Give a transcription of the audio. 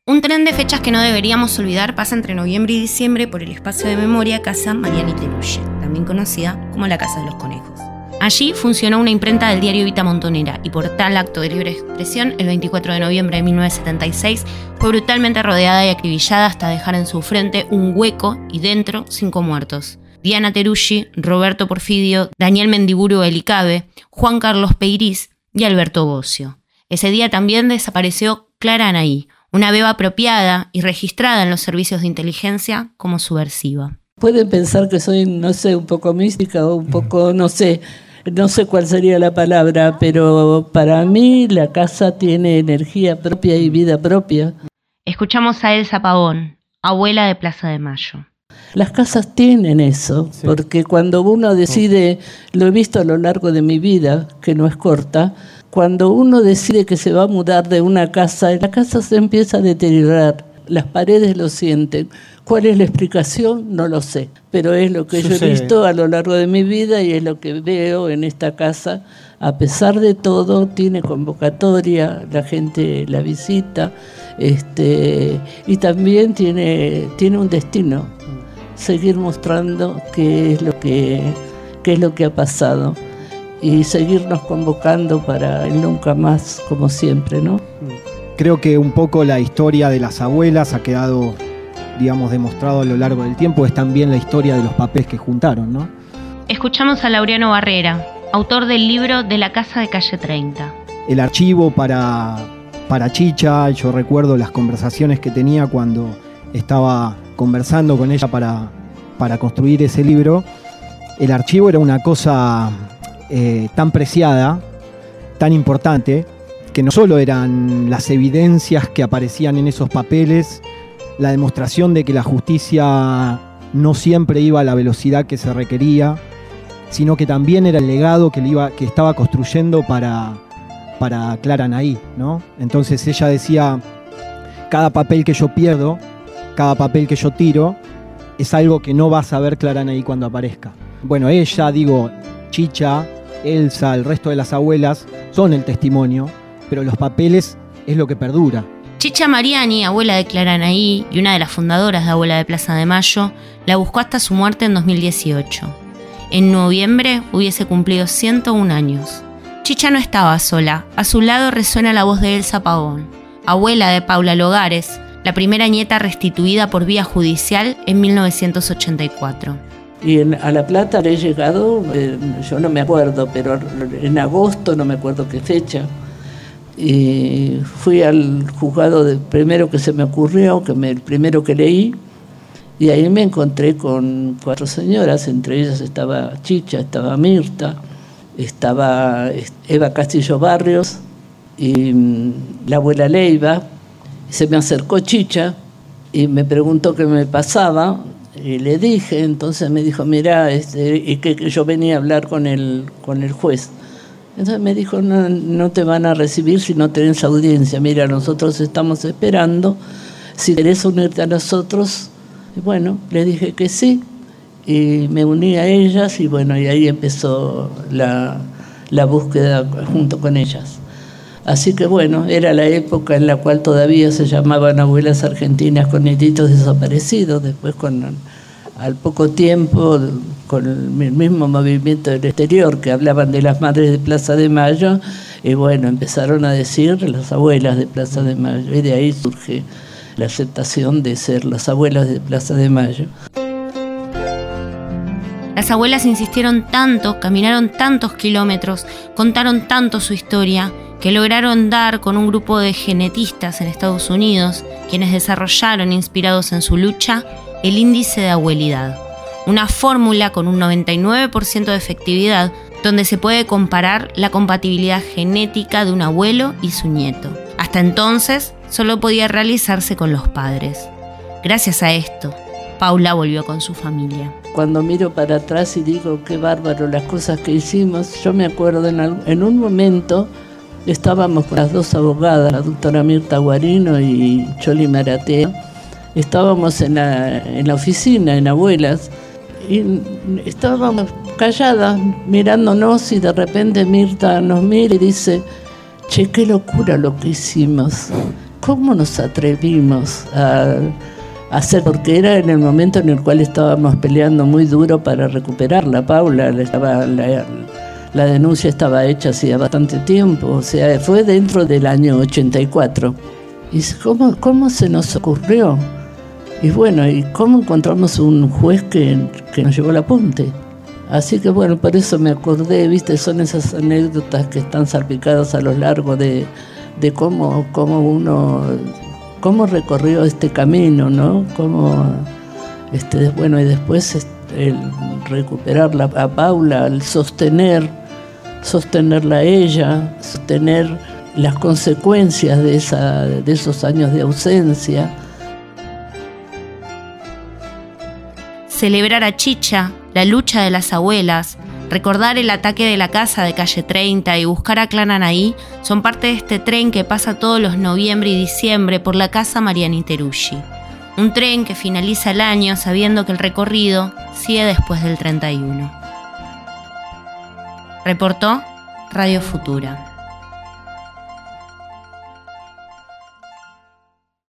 Un tren de fechas que no deberíamos olvidar pasa entre noviembre y diciembre por el espacio de memoria Casa Mariani Teruggi, también conocida como la Casa de los Conejos. Allí funcionó una imprenta del diario Vita Montonera y por tal acto de libre expresión, el 24 de noviembre de 1976, fue brutalmente rodeada y acribillada hasta dejar en su frente un hueco y dentro 5 muertos. Diana Teruggi, Roberto Porfidio, Daniel Mendiburu Elicabe, Juan Carlos Peirís y Alberto Bocio. Ese día también desapareció Clara Anaí, una beba apropiada y registrada en los servicios de inteligencia como subversiva. Pueden pensar que soy, no sé, un poco mística o un poco, no sé cuál sería la palabra, pero para mí la casa tiene energía propia y vida propia. Escuchamos a Elsa Pavón, abuela de Plaza de Mayo. Las casas tienen eso, sí. Porque cuando uno decide, lo he visto a lo largo de mi vida, que no es corta, cuando uno decide que se va a mudar de una casa, la casa se empieza a deteriorar, las paredes lo sienten. ¿Cuál es la explicación? No lo sé, pero es lo que yo he visto a lo largo de mi vida y es lo que veo en esta casa. A pesar de todo, tiene convocatoria, la gente la visita, y también tiene un destino, seguir mostrando qué es lo que ha pasado. Y seguirnos convocando para el nunca más, como siempre, ¿no? Creo que un poco la historia de las abuelas ha quedado, digamos, demostrado a lo largo del tiempo. Es también la historia de los papeles que juntaron, ¿no? Escuchamos a Laureano Barrera, autor del libro De la Casa de Calle 30. El archivo para Chicha, yo recuerdo las conversaciones que tenía cuando estaba conversando con ella para construir ese libro. El archivo era una cosa tan preciada, tan importante, que no solo eran las evidencias que aparecían en esos papeles, la demostración de que la justicia no siempre iba a la velocidad que se requería, sino que también era el legado que estaba construyendo para Clara Anaí, ¿no? Entonces ella decía, cada papel que yo pierdo, cada papel que yo tiro, es algo que no va a saber Clara Anaí cuando aparezca. Bueno, ella, Chicha, Elsa, el resto de las abuelas son el testimonio, pero los papeles es lo que perdura. Chicha Mariani, abuela de Clara Anaí y una de las fundadoras de Abuela de Plaza de Mayo, la buscó hasta su muerte en 2018. En noviembre hubiese cumplido 101 años. Chicha no estaba sola, a su lado resuena la voz de Elsa Pavón, abuela de Paula Logares, la primera nieta restituida por vía judicial en 1984. Y a La Plata he llegado, yo no me acuerdo, pero en agosto, no me acuerdo qué fecha, y fui al juzgado primero que se me ocurrió, el primero que leí, y ahí me encontré con 4 señoras, entre ellas estaba Chicha, estaba Mirta, estaba Eva Castillo Barrios y la abuela Leiva. Se me acercó Chicha y me preguntó qué me pasaba. Y le dije, entonces me dijo, mirá, y que yo venía a hablar con el juez. Entonces me dijo, no te van a recibir si no tenés audiencia. Mira, nosotros estamos esperando, si querés unirte a nosotros. Y bueno, le dije que sí, y me uní a ellas, y bueno, y ahí empezó la búsqueda junto con ellas. Así que bueno, era la época en la cual todavía se llamaban abuelas argentinas con nietitos desaparecidos. Después, al poco tiempo, con el mismo movimiento del exterior que hablaban de las madres de Plaza de Mayo, y bueno, empezaron a decir las abuelas de Plaza de Mayo, y de ahí surge la aceptación de ser las abuelas de Plaza de Mayo. Las abuelas insistieron tanto, caminaron tantos kilómetros, contaron tanto su historia, que lograron dar con un grupo de genetistas en Estados Unidos, quienes desarrollaron, inspirados en su lucha, el índice de abuelidad, una fórmula con un 99% de efectividad, donde se puede comparar la compatibilidad genética de un abuelo y su nieto. Hasta entonces, solo podía realizarse con los padres. Gracias a esto, Paula volvió con su familia. Cuando miro para atrás y digo, qué bárbaro las cosas que hicimos, yo me acuerdo en un momento, estábamos con las 2 abogadas, la doctora Mirta Guarino y Choli Maratea. Estábamos en la oficina, en Abuelas, y estábamos calladas, mirándonos, y de repente Mirta nos mira y dice, che, qué locura lo que hicimos. ¿cómo nos atrevimos a hacer? Porque era en el momento en el cual estábamos peleando muy duro para recuperarla. Paula, la denuncia estaba hecha hacía bastante tiempo, o sea, fue dentro del año 84. Y ¿cómo se nos ocurrió? Y bueno, ¿y cómo encontramos un juez que nos llevó el apunte? Así que bueno, por eso me acordé, ¿viste? Son esas anécdotas que están salpicadas a lo largo de cómo recorrió este camino, ¿no? Bueno, y después el recuperarla a Paula, el sostenerla a ella, sostener las consecuencias de esos años de ausencia. Celebrar a Chicha, la lucha de las abuelas, recordar el ataque de la casa de calle 30 y buscar a Clan Anaí son parte de este tren que pasa todos los noviembre y diciembre por la casa Mariani Teruggi. Un tren que finaliza el año sabiendo que el recorrido sigue después del 31. Reportó Radio Futura.